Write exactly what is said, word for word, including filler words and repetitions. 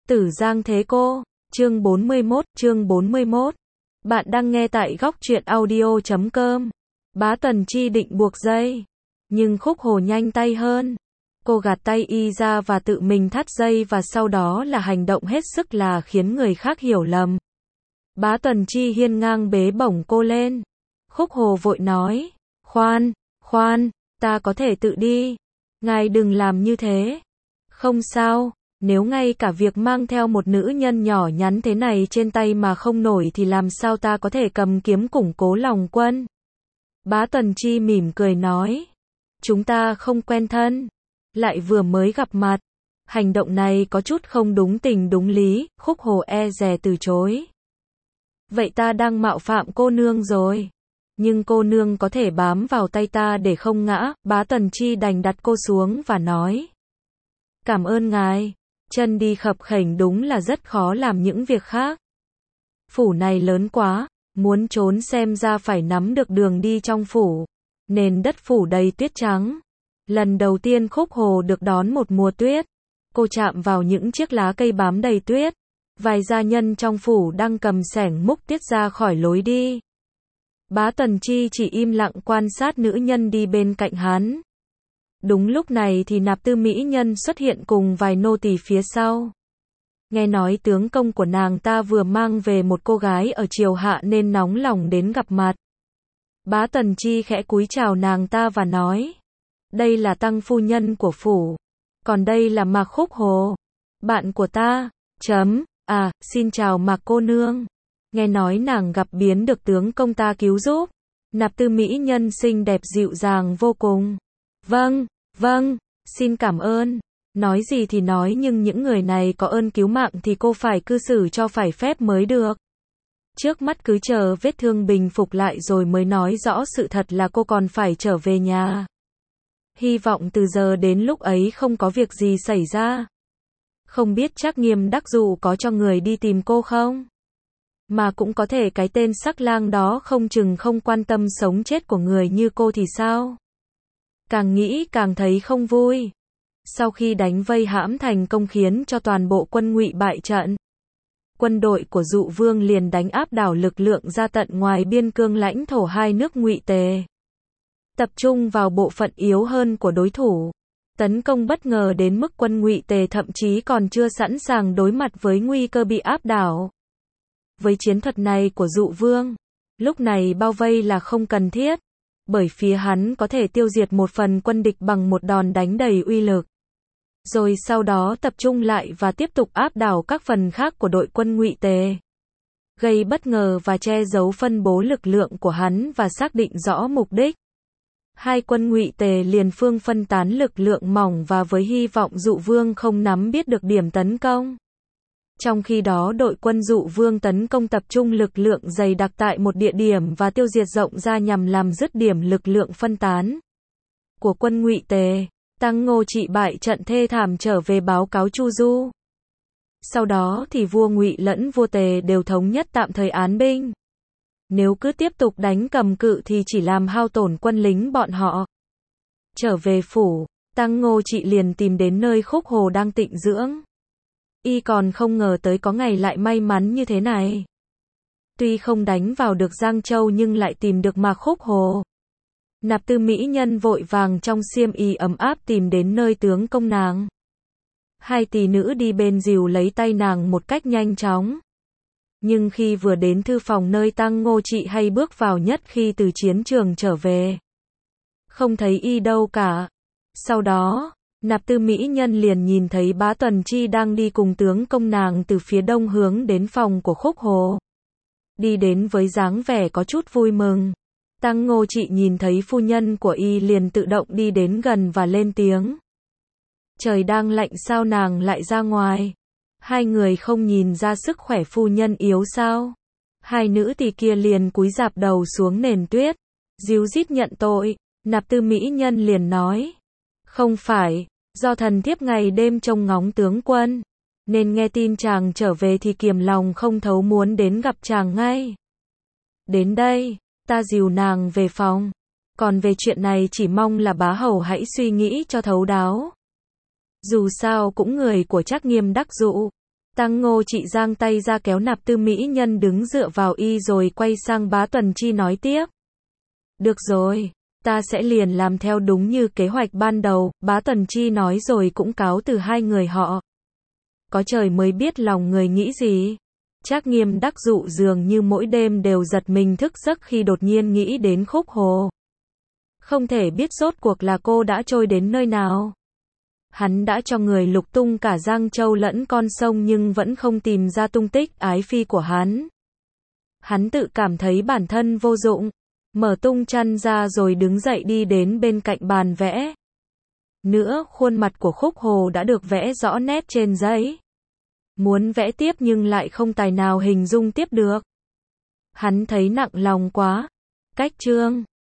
Tử Giang Thế Cô, chương bốn mươi mốt, chương bốn mươi mốt. Bạn đang nghe tại góc truyện audio chấm com. Bá Tần Chi định buộc dây, nhưng Khúc Hồ nhanh tay hơn. Cô gạt tay y ra và tự mình thắt dây, và sau đó là hành động hết sức là khiến người khác hiểu lầm. Bá Tần Chi hiên ngang bế bổng cô lên. Khúc Hồ vội nói, khoan, khoan, ta có thể tự đi. Ngài đừng làm như thế. Không sao, nếu ngay cả việc mang theo một nữ nhân nhỏ nhắn thế này trên tay mà không nổi thì làm sao ta có thể cầm kiếm củng cố lòng quân. Bá Tần Chi mỉm cười nói, chúng ta không quen thân, lại vừa mới gặp mặt. Hành động này có chút không đúng tình đúng lý. Khúc Hồ e dè từ chối. Vậy ta đang mạo phạm cô nương rồi. Nhưng cô nương có thể bám vào tay ta để không ngã. Bá Tần Chi đành đặt cô xuống và nói, cảm ơn ngài. Chân đi khập khểnh đúng là rất khó làm những việc khác. Phủ này lớn quá, muốn trốn xem ra phải nắm được đường đi trong phủ. Nền đất phủ đầy tuyết trắng. Lần đầu tiên Khúc Hồ được đón một mùa tuyết. Cô chạm vào những chiếc lá cây bám đầy tuyết. Vài gia nhân trong phủ đang cầm xẻng múc tuyết ra khỏi lối đi. Bá Tần Chi chỉ im lặng quan sát nữ nhân đi bên cạnh hắn. Đúng lúc này thì Nạp Tư mỹ nhân xuất hiện cùng vài nô tỳ phía sau. Nghe nói tướng công của nàng ta vừa mang về một cô gái ở triều hạ nên nóng lòng đến gặp mặt. Bá Tần Chi khẽ cúi chào nàng ta và nói, đây là tăng phu nhân của phủ. Còn đây là Mạc Khúc Hồ, bạn của ta. Chấm, à, xin chào Mạc cô nương. Nghe nói nàng gặp biến được tướng công ta cứu giúp. Nạp Tư mỹ nhân xinh đẹp dịu dàng vô cùng. Vâng, vâng, xin cảm ơn. Nói gì thì nói nhưng những người này có ơn cứu mạng thì cô phải cư xử cho phải phép mới được. Trước mắt cứ chờ vết thương bình phục lại rồi mới nói rõ sự thật là cô còn phải trở về nhà. Hy vọng từ giờ đến lúc ấy không có việc gì xảy ra. Không biết Trác Nghiêm Đắc Dụ có cho người đi tìm cô không? Mà cũng có thể cái tên sắc lang đó không chừng không quan tâm sống chết của người như cô thì sao? Càng nghĩ càng thấy không vui. Sau khi đánh vây hãm thành công khiến cho toàn bộ quân Ngụy bại trận, quân đội của Dụ Vương liền đánh áp đảo lực lượng ra tận ngoài biên cương lãnh thổ hai nước Ngụy Tề, tập trung vào bộ phận yếu hơn của đối thủ, tấn công bất ngờ đến mức quân Ngụy Tề thậm chí còn chưa sẵn sàng đối mặt với nguy cơ bị áp đảo. Với chiến thuật này của Dụ Vương, lúc này bao vây là không cần thiết, bởi phía hắn có thể tiêu diệt một phần quân địch bằng một đòn đánh đầy uy lực. Rồi sau đó tập trung lại và tiếp tục áp đảo các phần khác của đội quân Ngụy Tề. Gây bất ngờ và che giấu phân bố lực lượng của hắn và xác định rõ mục đích. Hai quân Ngụy Tề liền phương phân tán lực lượng mỏng và với hy vọng Dụ Vương không nắm biết được điểm tấn công. Trong khi đó đội quân Dụ Vương tấn công tập trung lực lượng dày đặc tại một địa điểm và tiêu diệt rộng ra nhằm làm dứt điểm lực lượng phân tán của quân Ngụy Tề. Tăng Ngô Trị bại trận thê thảm trở về báo cáo Chu Du. Sau đó thì vua Ngụy lẫn vua Tề đều thống nhất tạm thời án binh. Nếu cứ tiếp tục đánh cầm cự thì chỉ làm hao tổn quân lính bọn họ. Trở về phủ, Tăng Ngô Trị liền tìm đến nơi Khúc Hồ đang tịnh dưỡng. Y còn không ngờ tới có ngày lại may mắn như thế này. Tuy không đánh vào được Giang Châu nhưng lại tìm được Mạc Khúc Hồ. Nạp Tư mỹ nhân vội vàng trong xiêm y ấm áp tìm đến nơi tướng công nàng. Hai tỷ nữ đi bên dìu lấy tay nàng một cách nhanh chóng. Nhưng khi vừa đến thư phòng nơi Tăng Ngô Trị hay bước vào nhất khi từ chiến trường trở về, không thấy y đâu cả. Sau đó, Nạp Tư mỹ nhân liền nhìn thấy Bá Tần Chi đang đi cùng tướng công nàng từ phía đông hướng đến phòng của Khúc Hồ. Đi đến với dáng vẻ có chút vui mừng. Tăng Ngô Trị nhìn thấy phu nhân của y liền tự động đi đến gần và lên tiếng. Trời đang lạnh sao nàng lại ra ngoài? Hai người không nhìn ra sức khỏe phu nhân yếu sao? Hai nữ tỳ kia liền cúi rạp đầu xuống nền tuyết, díu dít nhận tội. Nạp Tư mỹ nhân liền nói, không phải, do thần thiếp ngày đêm trông ngóng tướng quân, nên nghe tin chàng trở về thì kiềm lòng không thấu muốn đến gặp chàng ngay. Đến đây, ta dìu nàng về phòng. Còn về chuyện này chỉ mong là bá hầu hãy suy nghĩ cho thấu đáo. Dù sao cũng người của Trác Nghiêm Đắc Dụ, Tăng Ngô chị giang tay ra kéo nạp tư mỹ nhân đứng dựa vào y rồi quay sang Bá Tuần Chi nói tiếp. Được rồi, ta sẽ liền làm theo đúng như kế hoạch ban đầu, Bá Tuần Chi nói rồi cũng cáo từ hai người họ. Có trời mới biết lòng người nghĩ gì. Trác Nghiêm đắc dụ dường như mỗi đêm đều giật mình thức giấc khi đột nhiên nghĩ đến Khúc Hồ. Không thể biết rốt cuộc là cô đã trôi đến nơi nào. Hắn đã cho người lục tung cả Giang Châu lẫn con sông nhưng vẫn không tìm ra tung tích ái phi của hắn. Hắn tự cảm thấy bản thân vô dụng, mở tung chăn ra rồi đứng dậy đi đến bên cạnh bàn vẽ. Nữa, khuôn mặt của Khúc Hồ đã được vẽ rõ nét trên giấy. Muốn vẽ tiếp nhưng lại không tài nào hình dung tiếp được. Hắn thấy nặng lòng quá. Cách chương